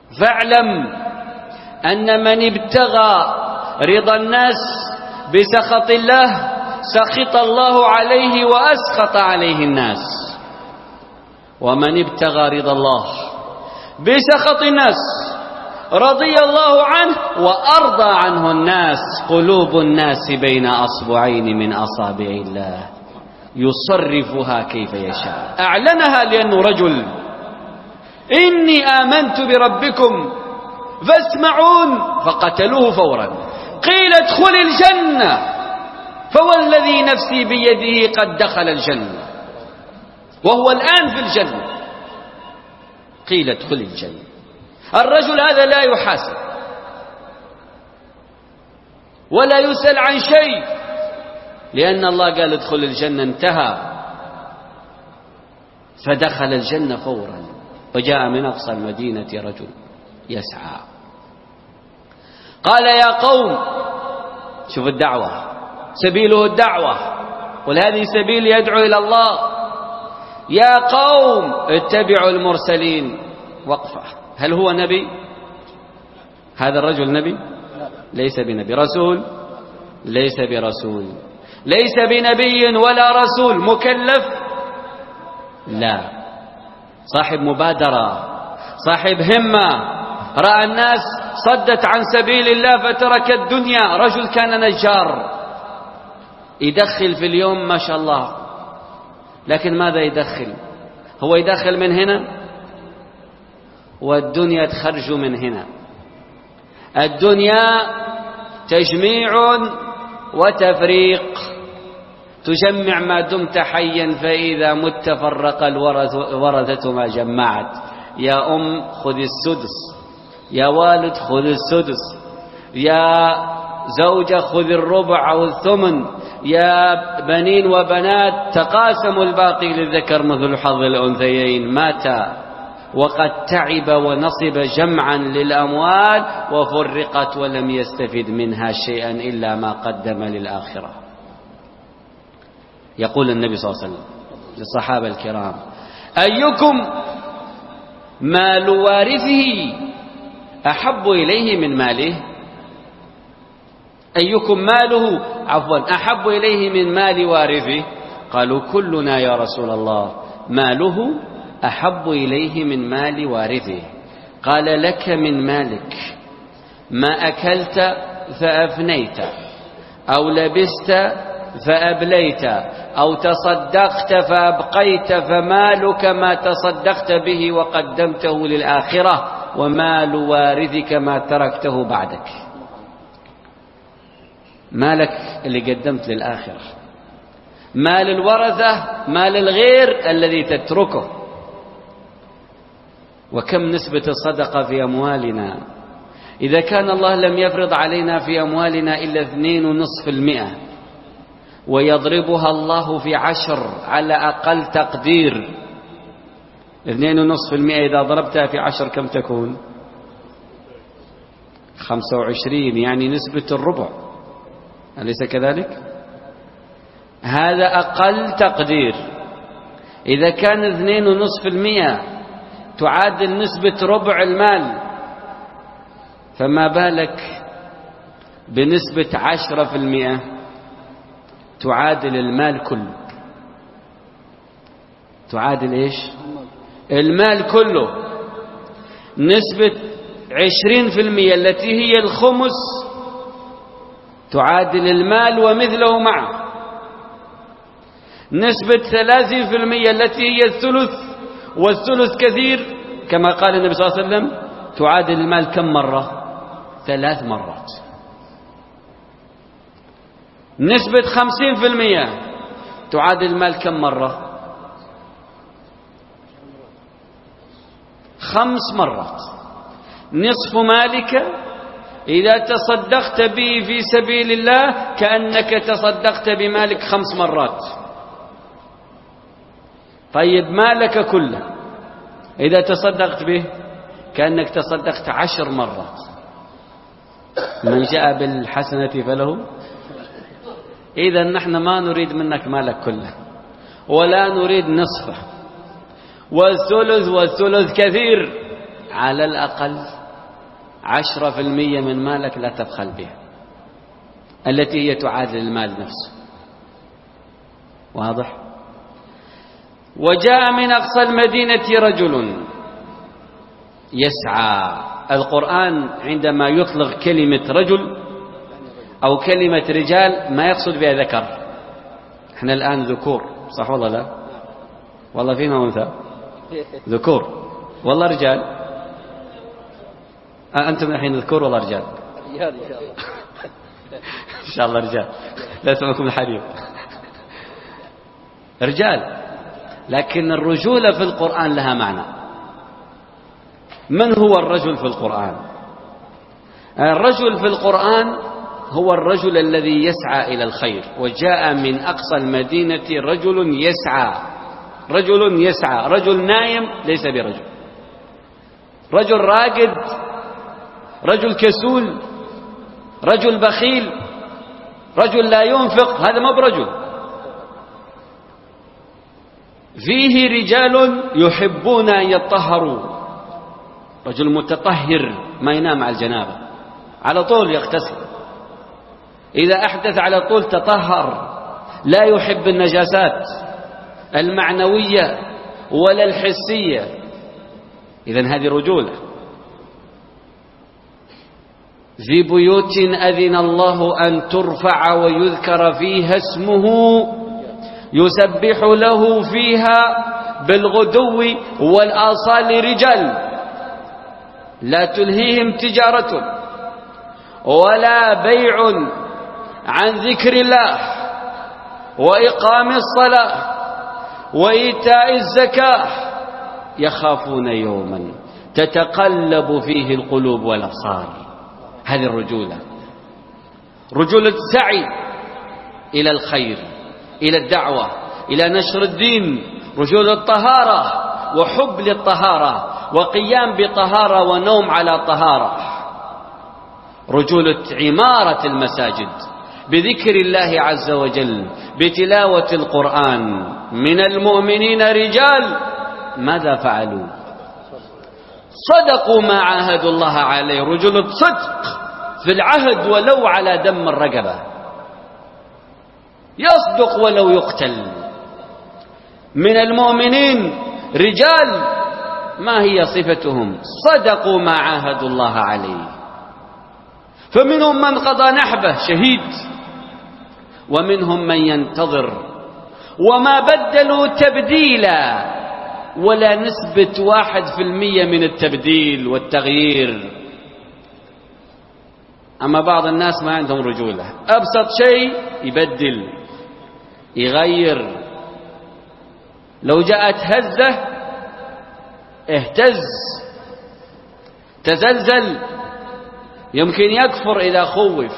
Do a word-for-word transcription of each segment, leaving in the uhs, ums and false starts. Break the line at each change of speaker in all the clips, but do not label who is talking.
فاعلم أن من ابتغى رضا الناس بسخط الله سخط الله عليه وأسخط عليه الناس، ومن ابتغى رضا الله بسخط الناس رضي الله عنه وأرضى عنه الناس. قلوب الناس بين أصبعين من أصابع الله يصرفها كيف يشاء. أعلنها لأنه رجل: إني آمنت بربكم فاسمعون، فقتلوه فورا. قيل ادخل الجنة، فوالذي نفسي بيده قد دخل الجنة وهو الآن في الجنة. قيل ادخل الجنة. الرجل هذا لا يحاسب ولا يسأل عن شيء، لأن الله قال ادخل الجنة، انتهى. فدخل الجنة فورا. وجاء من أقصى المدينة رجل يسعى قال: يا قوم، شوف الدعوة، سبيله الدعوة، قل هذه سبيل يدعو إلى الله. يا قوم اتبعوا المرسلين. وقفة. هل هو نبي؟ هذا الرجل نبي؟ ليس بنبي. رسول؟ ليس برسول. ليس بنبي ولا رسول. مكلف؟ لا. صاحب مبادرة، صاحب همة، رأى الناس صدت عن سبيل الله فترك الدنيا. رجل كان نجار، يدخل في اليوم ما شاء الله، لكن ماذا يدخل؟ هو يدخل من هنا والدنيا تخرج من هنا. الدنيا تجميع وتفريق، تجمع ما دمت حيا، فإذا مت فرق الورثة ما جمعت. يا أم خذ السدس، يا والد خذ السدس، يا زوجة خذ الربع أو الثمن، يا بنين وبنات تقاسموا الباقي للذكر مثل حظ الأنثيين. مات وقد تعب ونصب جمعا للأموال وفرقت ولم يستفد منها شيئا إلا ما قدم للآخرة. يقول النبي صلى الله عليه وسلم للصحابة الكرام: أيكم مال وارثه أحب إليه من ماله؟ أيكم ماله عفوا أحب إليه من مال وارثه؟ قالوا: كلنا يا رسول الله. ماله أحب إليه من مال وارثه. قال: لك من مالك ما أكلت فأفنيت، أو لبست فأبليت، أو تصدقت فأبقيت، فمالك ما تصدقت به وقدمته للآخرة، ومال وارثك ما تركته بعدك. مالك اللي قدمت للآخرة، مال الورثة مال الغير الذي تتركه. وكم نسبة الصدقة في أموالنا؟ إذا كان الله لم يفرض علينا في أموالنا إلا اثنين ونصف المئة، ويضربها الله في عشر على أقل تقدير. اثنين ونصف المئة إذا ضربتها في عشر كم تكون؟ خمسة وعشرين، يعني نسبة الربع، أليس كذلك؟ هذا أقل تقدير. إذا كان اثنين ونصف المئة تعادل نسبة ربع المال، فما بالك بنسبة عشرة في المئة تعادل المال كله. تعادل إيش؟ المال كله. نسبة عشرين في المئة التي هي الخمس تعادل المال ومثله معه. نسبة ثلاثين في المئة التي هي الثلث، والثلث كثير كما قال النبي صلى الله عليه وسلم، تعادل المال كم مرة؟ ثلاث مرات. نسبة خمسين في المئة تعادل المال كم مرة؟ خمس مرات. نصف مالك إذا تصدقت به في سبيل الله كأنك تصدقت بمالك خمس مرات. طيب مالك كله إذا تصدقت به كأنك تصدقت عشر مرات. من جاء بالحسنة فله. إذا نحن ما نريد منك مالك كله، ولا نريد نصفه، والثلث والثلث كثير، على الأقل عشرة في المية من مالك لا تبخل بها، التي هي تعادل المال نفسه. واضح؟ وجاء من أقصى المدينة رجل يسعى. القرآن عندما يطلق كلمة رجل أو كلمة رجال ما يقصد بها ذكر. احنا الآن ذكور، صح والله لا؟ والله فينا أنثى ذكور، والله رجال. آه أنتم الحين ذكور والله رجال؟
رجال إن شاء الله.
إن شاء الله رجال، لا تسمعكم الحريم. رجال، لكن الرجولة في القرآن لها معنى. من هو الرجل في القرآن؟ الرجل في القرآن هو الرجل الذي يسعى إلى الخير. وجاء من أقصى المدينة رجل يسعى. رجل يسعى، رجل نايم ليس برجل، رجل راقد، رجل كسول، رجل بخيل، رجل لا ينفق، هذا ما برجل. فيه رجال يحبون أن يطهروا، رجل متطهر ما ينام على الجنابة، على طول يغتسل، إذا أحدث على طول تطهر، لا يحب النجاسات المعنوية ولا الحسية. إذن هذه رجولة. في بيوت أذن الله أن ترفع ويذكر فيها اسمه يسبح له فيها بالغدو والآصال رجال لا تلهيهم تجارة ولا بيع عن ذكر الله وإقام الصلاة وإيتاء الزكاة يخافون يوما تتقلب فيه القلوب والأبصار. هذه الرجولة، رجولة السعي إلى الخير، إلى الدعوة، إلى نشر الدين، رجولة الطهارة وحب للطهارة وقيام بطهارة ونوم على طهارة، رجولة عمارة المساجد بذكر الله عز وجل بتلاوة القرآن. من المؤمنين رجال ماذا فعلوا؟ صدقوا ما عاهدوا الله عليه، رجل صدق في العهد ولو على دم الرقبة، يصدق ولو يقتل. من المؤمنين رجال ما هي صفتهم؟ صدقوا ما عاهدوا الله عليه، فمنهم من قضى نحبه شهيد ومنهم من ينتظر وما بدلوا تبديلا ولا نسبة واحد في المية من التبديل والتغيير. أما بعض الناس ما عندهم رجولة، أبسط شيء يبدل يغير، لو جاءت هزة اهتز تزلزل، يمكن يكفر إذا خوف.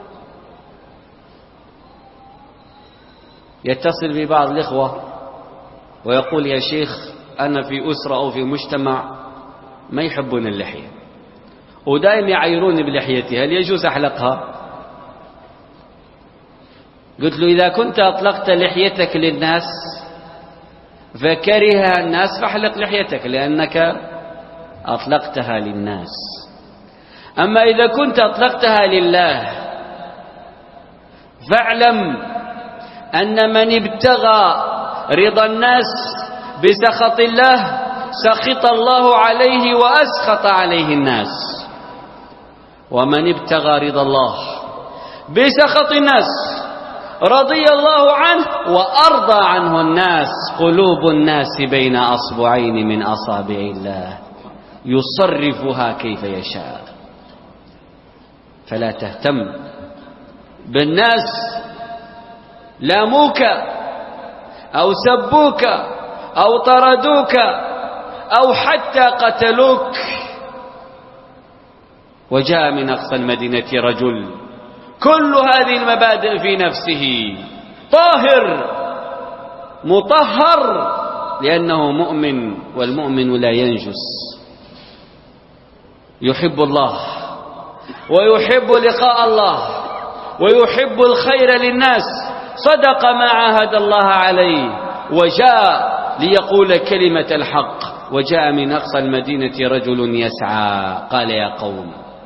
يتصل ببعض الإخوة ويقول يا شيخ أنا في أسرة أو في مجتمع ما يحبون اللحية ودائما يعيروني بلحيتي، هل يجوز أحلقها؟ قلت له إذا كنت أطلقت لحيتك للناس فكره الناس فاحلق لحيتك لأنك أطلقتها للناس. أما إذا كنت أطلقتها لله فاعلم أن من ابتغى رضا الناس بسخط الله سخط الله عليه وأسخط عليه الناس، ومن ابتغى رضا الله بسخط الناس رضي الله عنه وأرضى عنه الناس. قلوب الناس بين أصبعين من أصابع الله يصرفها كيف يشاء. فلا تهتم بالناس لاموك أو سبوك أو طردوك أو حتى قتلوك. وجاء من أقصى المدينة رجل كل هذه المبادئ في نفسه، طاهر مطهر لأنه مؤمن، والمؤمن لا ينجس، يحب الله ويحب لقاء الله ويحب الخير للناس، صدق ما عاهد الله عليه وجاء ليقول كلمة الحق. وجاء من أقصى المدينة رجل يسعى قال يا قوم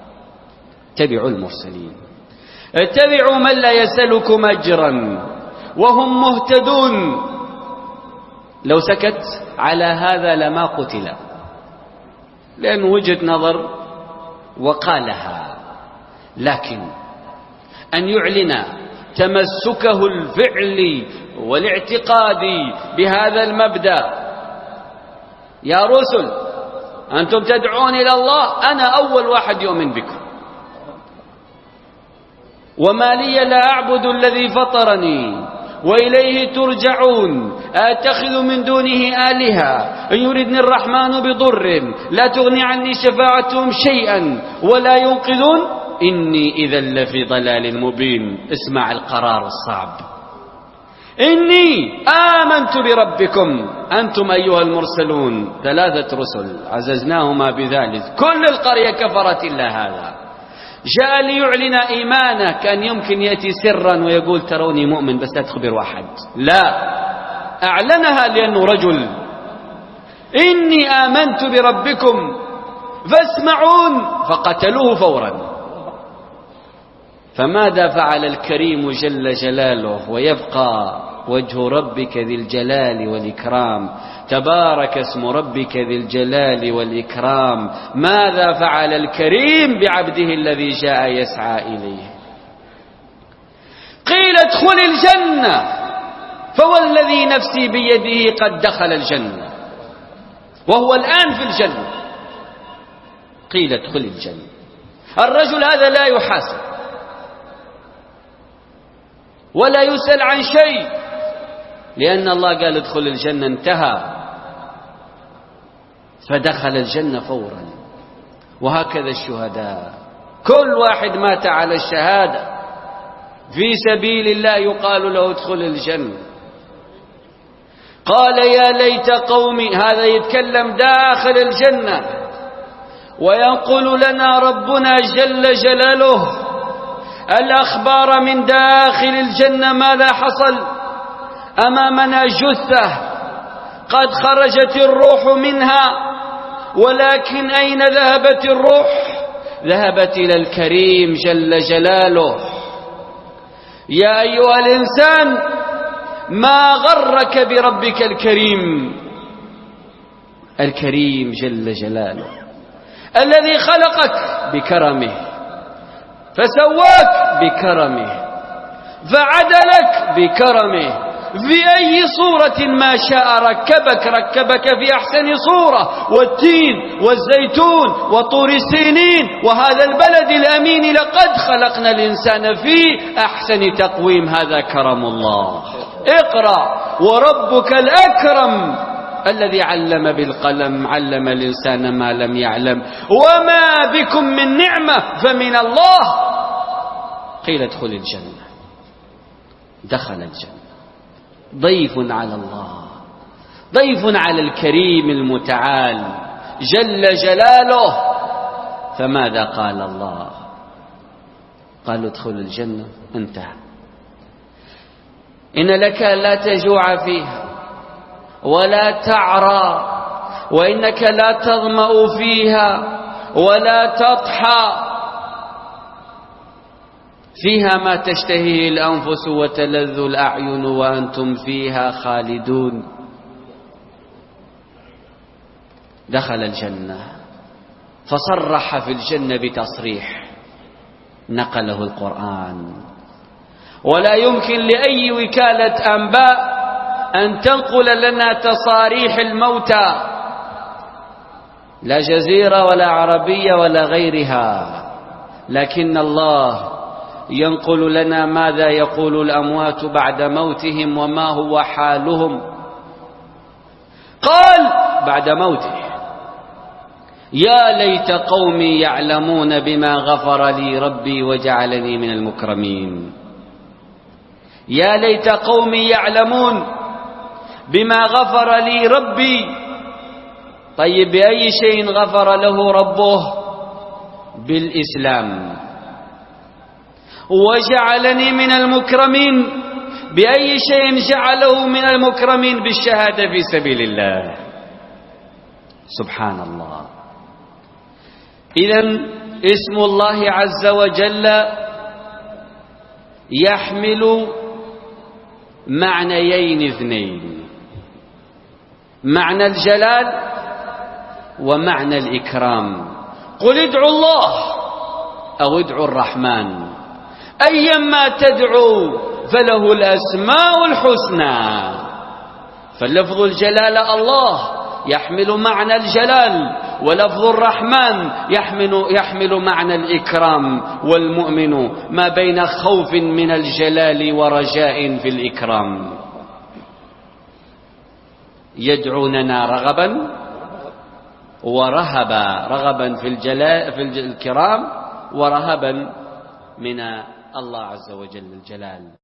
اتبعوا المرسلين، اتبعوا من لا يسألكم أجرا وهم مهتدون. لو سكت على هذا لما قتل، لأن وجهة نظر وقالها، لكن أن يعلن تمسكه الفعلي والاعتقادي بهذا المبدأ: يا رسل أنتم تدعون إلى الله، أنا أول واحد يؤمن بكم، وما لي لا أعبد الذي فطرني وإليه ترجعون، أتخذ من دونه آلهة إن يردني الرحمن بضر لا تغني عني شفاعتهم شيئا ولا ينقذون إني إذا لفي ضلال مبين. اسمع القرار الصعب: إني آمنت بربكم أنتم أيها المرسلون. ثلاثة رسل عززناهما بذلك، كل القرية كفرت إلا هذا. جاء ليعلن إيمانه، كان يمكن يأتي سرا ويقول تروني مؤمن بس لا تخبر أحد، لا، أعلنها لأنه رجل. إني آمنت بربكم فاسمعون، فقتلوه فورا. فماذا فعل الكريم جل جلاله؟ ويبقى وجه ربك ذي الجلال والإكرام، تبارك اسم ربك ذي الجلال والإكرام. ماذا فعل الكريم بعبده الذي جاء يسعى إليه؟ قيل ادخل الجنة، فوالذي نفسي بيده قد دخل الجنة وهو الآن في الجنة. قيل ادخل الجنة. الرجل هذا لا يحاسب ولا يسأل عن شيء، لأن الله قال ادخل الجنة، انتهى، فدخل الجنة فورا. وهكذا الشهداء، كل واحد مات على الشهادة في سبيل الله يقال له ادخل الجنة. قال يا ليت قومي، هذا يتكلم داخل الجنة، وينقل لنا ربنا جل جلاله الأخبار من داخل الجنة. ماذا حصل؟ أمامنا جثة قد خرجت الروح منها، ولكن أين ذهبت الروح؟ ذهبت إلى الكريم جل جلاله. يا أيها الإنسان ما غرك بربك الكريم؟ الكريم جل جلاله الذي خلقك بكرمه، فسواك بكرمه، فعدلك بكرمه، في أي صورة ما شاء ركبك ركبك في أحسن صورة. والتين والزيتون وطور السينين وهذا البلد الأمين لقد خلقنا الإنسان في أحسن تقويم. هذا كرم الله. اقرأ وربك الأكرم الذي علم بالقلم، علم الإنسان ما لم يعلم. وما بكم من نعمة فمن الله. قيل ادخل الجنة، دخل الجنة، ضيف على الله، ضيف على الكريم المتعال جل جلاله. فماذا قال الله؟ قالوا ادخل الجنة، انتهى. إن لك لا تجوع فيها ولا تعرى، وإنك لا تظمأ فيها ولا تضحى، فيها ما تشتهيه الأنفس وتلذ الأعين وأنتم فيها خالدون. دخل الجنة، فصرح في الجنة بتصريح نقله القرآن، ولا يمكن لأي وكالة أنباء أن تنقل لنا تصاريح الموتى، لا جزيرة ولا عربية ولا غيرها، لكن الله ينقل لنا ماذا يقول الأموات بعد موتهم وما هو حالهم. قال بعد موته: يا ليت قومي يعلمون بما غفر لي ربي وجعلني من المكرمين. يا ليت قومي يعلمون بما غفر لي ربي. طيب بأي شيء غفر له ربه؟ بالإسلام. وجعلني من المكرمين، بأي شيء جعله من المكرمين؟ بالشهادة في سبيل الله. سبحان الله. إذن اسم الله عز وجل يحمل معنيين اثنين: معنى الجلال ومعنى الإكرام. قل ادعوا الله أو ادعوا الرحمن، أيما تدعوا فله الأسماء الحسنى. فلفظ الجلالة الله يحمل معنى الجلال، ولفظ الرحمن يحمل, يحمل معنى الإكرام. والمؤمن ما بين خوف من الجلال ورجاء في الإكرام. يدعوننا رغبا ورهبا، رغبا في الجلال في الكرام، ورهبا من الله عز وجل الجلال.